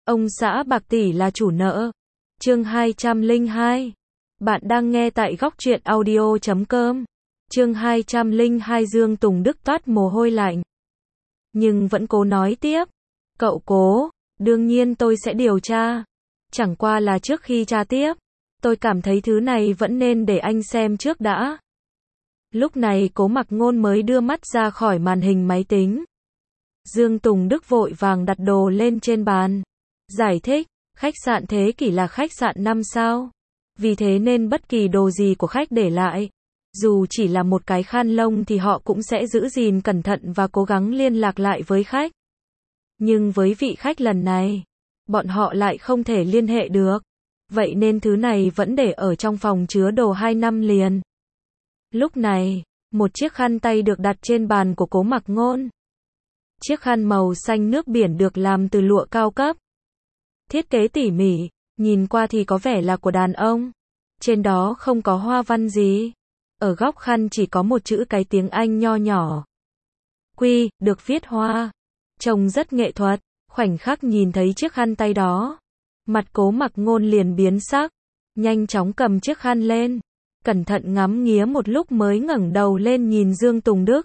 Ông xã bạc tỷ là chủ nợ. Chương 202. Bạn đang nghe tại góc truyện audio.com. Chương 202 Dương Tùng Đức toát mồ hôi lạnh. Nhưng vẫn cố nói tiếp. Cậu Cố, đương nhiên tôi sẽ điều tra. Chẳng qua là trước khi tra tiếp, tôi cảm thấy thứ này vẫn nên để anh xem trước đã. Lúc này Cố Mặc Ngôn mới đưa mắt ra khỏi màn hình máy tính. Dương Tùng Đức vội vàng đặt đồ lên trên bàn. Giải thích, khách sạn Thế Kỷ là khách sạn 5 sao. Vì thế nên bất kỳ đồ gì của khách để lại, dù chỉ là một cái khăn lông thì họ cũng sẽ giữ gìn cẩn thận và cố gắng liên lạc lại với khách. Nhưng với vị khách lần này, bọn họ lại không thể liên hệ được. Vậy nên thứ này vẫn để ở trong phòng chứa đồ 2 năm liền. Lúc này, một chiếc khăn tay được đặt trên bàn của Cố Mặc Ngôn. Chiếc khăn màu xanh nước biển được làm từ lụa cao cấp. Thiết kế tỉ mỉ, nhìn qua thì có vẻ là của đàn ông. Trên đó không có hoa văn gì. Ở góc khăn chỉ có một chữ cái tiếng Anh nho nhỏ. Quy, được viết hoa. Trông rất nghệ thuật. Khoảnh khắc nhìn thấy chiếc khăn tay đó, mặt Cố Mặc Ngôn liền biến sắc. Nhanh chóng cầm chiếc khăn lên, cẩn thận ngắm nghía một lúc mới ngẩng đầu lên nhìn Dương Tùng Đức.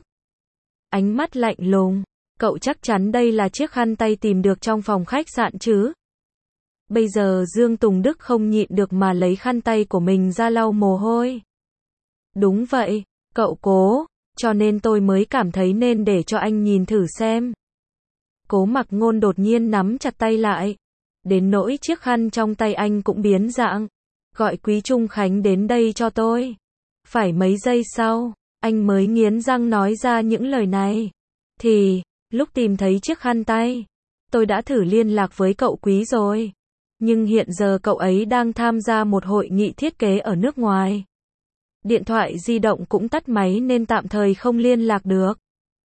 Ánh mắt lạnh lùng. Cậu chắc chắn đây là chiếc khăn tay tìm được trong phòng khách sạn chứ? Bây giờ Dương Tùng Đức không nhịn được mà lấy khăn tay của mình ra lau mồ hôi. Đúng vậy, cậu Cố, cho nên tôi mới cảm thấy nên để cho anh nhìn thử xem. Cố Mặc Ngôn đột nhiên nắm chặt tay lại. Đến nỗi chiếc khăn trong tay anh cũng biến dạng. Gọi Quý Trung Khánh đến đây cho tôi. Phải mấy giây sau, anh mới nghiến răng nói ra những lời này. Thì, lúc tìm thấy chiếc khăn tay, tôi đã thử liên lạc với cậu Quý rồi. Nhưng hiện giờ cậu ấy đang tham gia một hội nghị thiết kế ở nước ngoài. Điện thoại di động cũng tắt máy nên tạm thời không liên lạc được.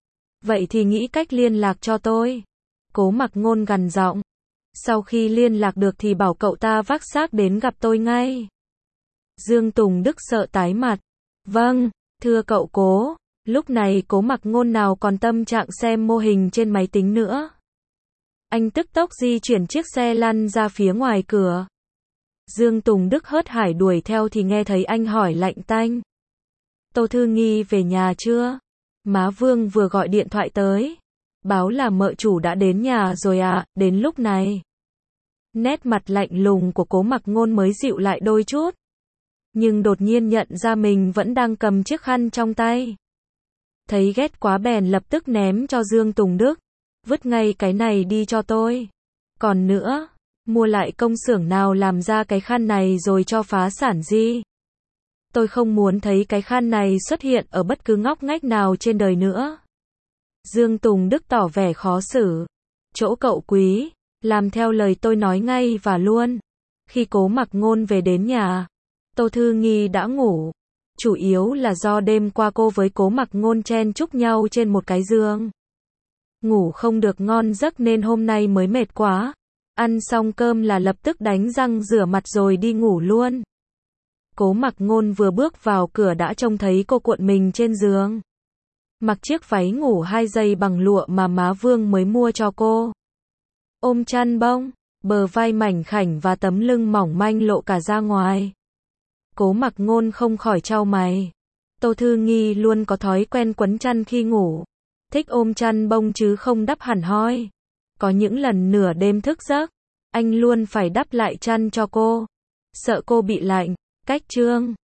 Vậy thì nghĩ cách liên lạc cho tôi. Cố Mặc Ngôn gằn giọng. Sau khi liên lạc được thì bảo cậu ta vác xác đến gặp tôi ngay. Dương Tùng Đức sợ tái mặt. Vâng, thưa cậu Cố. Lúc này Cố Mặc Ngôn nào còn tâm trạng xem mô hình trên máy tính nữa. Anh tức tốc di chuyển chiếc xe lăn ra phía ngoài cửa. Dương Tùng Đức hớt hải đuổi theo thì nghe thấy anh hỏi lạnh tanh. Tô Thư Nghi về nhà chưa? Má Vương vừa gọi điện thoại tới. Báo là mợ chủ đã đến nhà rồi à, đến lúc này. Nét mặt lạnh lùng của Cố Mặc Ngôn mới dịu lại đôi chút. Nhưng đột nhiên nhận ra mình vẫn đang cầm chiếc khăn trong tay. Thấy ghét quá bèn lập tức ném cho Dương Tùng Đức. Vứt ngay cái này đi cho tôi. Còn nữa, mua lại công xưởng nào làm ra cái khăn này rồi cho phá sản gì. Tôi không muốn thấy cái khăn này xuất hiện ở bất cứ ngóc ngách nào trên đời nữa. Dương Tùng Đức tỏ vẻ khó xử. Chỗ cậu Quý, làm theo lời tôi nói ngay và luôn. Khi Cố Mặc Ngôn về đến nhà, Tô Thư Nghi đã ngủ. Chủ yếu là do đêm qua cô với Cố Mặc Ngôn chen chúc nhau trên một cái giường. Ngủ không được ngon giấc nên hôm nay mới mệt quá. Ăn xong cơm là lập tức đánh răng rửa mặt rồi đi ngủ luôn. Cố Mặc Ngôn vừa bước vào cửa đã trông thấy cô cuộn mình trên giường. Mặc chiếc váy ngủ 2 giây bằng lụa mà má Vương mới mua cho cô. Ôm chăn bông, bờ vai mảnh khảnh và tấm lưng mỏng manh lộ cả ra ngoài. Cố Mặc Ngôn không khỏi chau mày. Tô Thư Nghi luôn có thói quen quấn chăn khi ngủ. Thích ôm chăn bông chứ không đắp hẳn hoi. Có những lần nửa đêm thức giấc, anh luôn phải đắp lại chăn cho cô. Sợ cô bị lạnh. Cách chương